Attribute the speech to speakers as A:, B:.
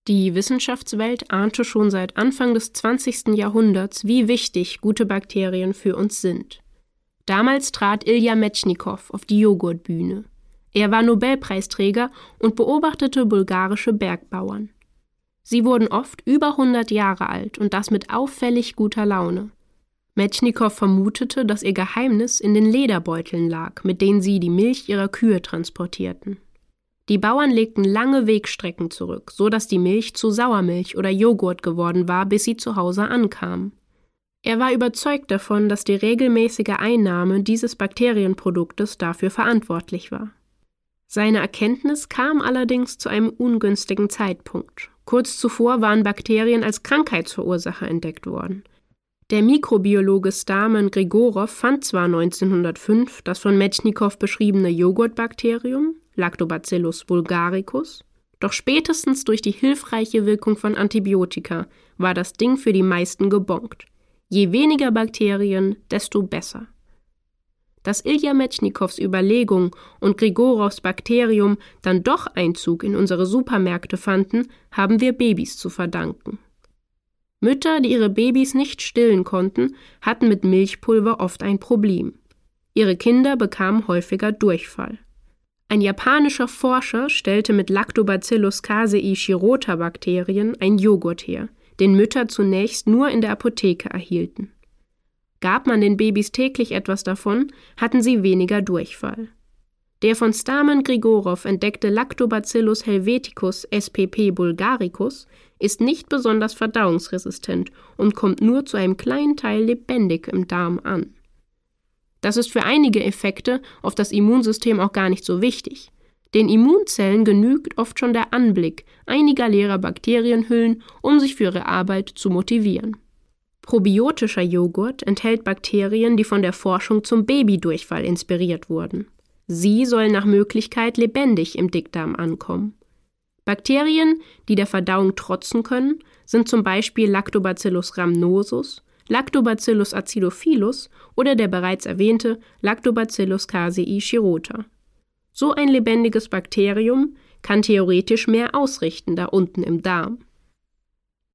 A: Die Wissenschaftswelt ahnte schon seit Anfang des 20. Jahrhunderts, wie wichtig gute Bakterien für uns sind. Damals trat Ilja Metschnikow auf die Joghurtbühne. Er war Nobelpreisträger und beobachtete bulgarische Bergbauern. Sie wurden oft über 100 Jahre alt und das mit auffällig guter Laune. Metschnikow vermutete, dass ihr Geheimnis in den Lederbeuteln lag, mit denen sie die Milch ihrer Kühe transportierten. Die Bauern legten lange Wegstrecken zurück, so dass die Milch zu Sauermilch oder Joghurt geworden war, bis sie zu Hause ankam. Er war überzeugt davon, dass die regelmäßige Einnahme dieses Bakterienproduktes dafür verantwortlich war. Seine Erkenntnis kam allerdings zu einem ungünstigen Zeitpunkt. Kurz zuvor waren Bakterien als Krankheitsverursacher entdeckt worden. Der Mikrobiologe Stamen Grigorow fand zwar 1905 das von Metschnikow beschriebene Joghurtbakterium, Lactobacillus bulgaricus, doch spätestens durch die hilfreiche Wirkung von Antibiotika war das Ding für die meisten gebongt. Je weniger Bakterien, desto besser. Dass Ilja Metschnikows Überlegung und Grigorows Bakterium dann doch Einzug in unsere Supermärkte fanden, haben wir Babys zu verdanken. Mütter, die ihre Babys nicht stillen konnten, hatten mit Milchpulver oft ein Problem. Ihre Kinder bekamen häufiger Durchfall. Ein japanischer Forscher stellte mit Lactobacillus casei shirota Bakterien einen Joghurt her, den Mütter zunächst nur in der Apotheke erhielten. Gab man den Babys täglich etwas davon, hatten sie weniger Durchfall. Der von Stamen Grigorow entdeckte Lactobacillus helveticus spp bulgaricus ist nicht besonders verdauungsresistent und kommt nur zu einem kleinen Teil lebendig im Darm an. Das ist für einige Effekte auf das Immunsystem auch gar nicht so wichtig. Den Immunzellen genügt oft schon der Anblick einiger leerer Bakterienhüllen, um sich für ihre Arbeit zu motivieren. Probiotischer Joghurt enthält Bakterien, die von der Forschung zum Babydurchfall inspiriert wurden. Sie sollen nach Möglichkeit lebendig im Dickdarm ankommen. Bakterien, die der Verdauung trotzen können, sind zum Beispiel Lactobacillus rhamnosus, Lactobacillus acidophilus oder der bereits erwähnte Lactobacillus casei shirota. So ein lebendiges Bakterium kann theoretisch mehr ausrichten da unten im Darm.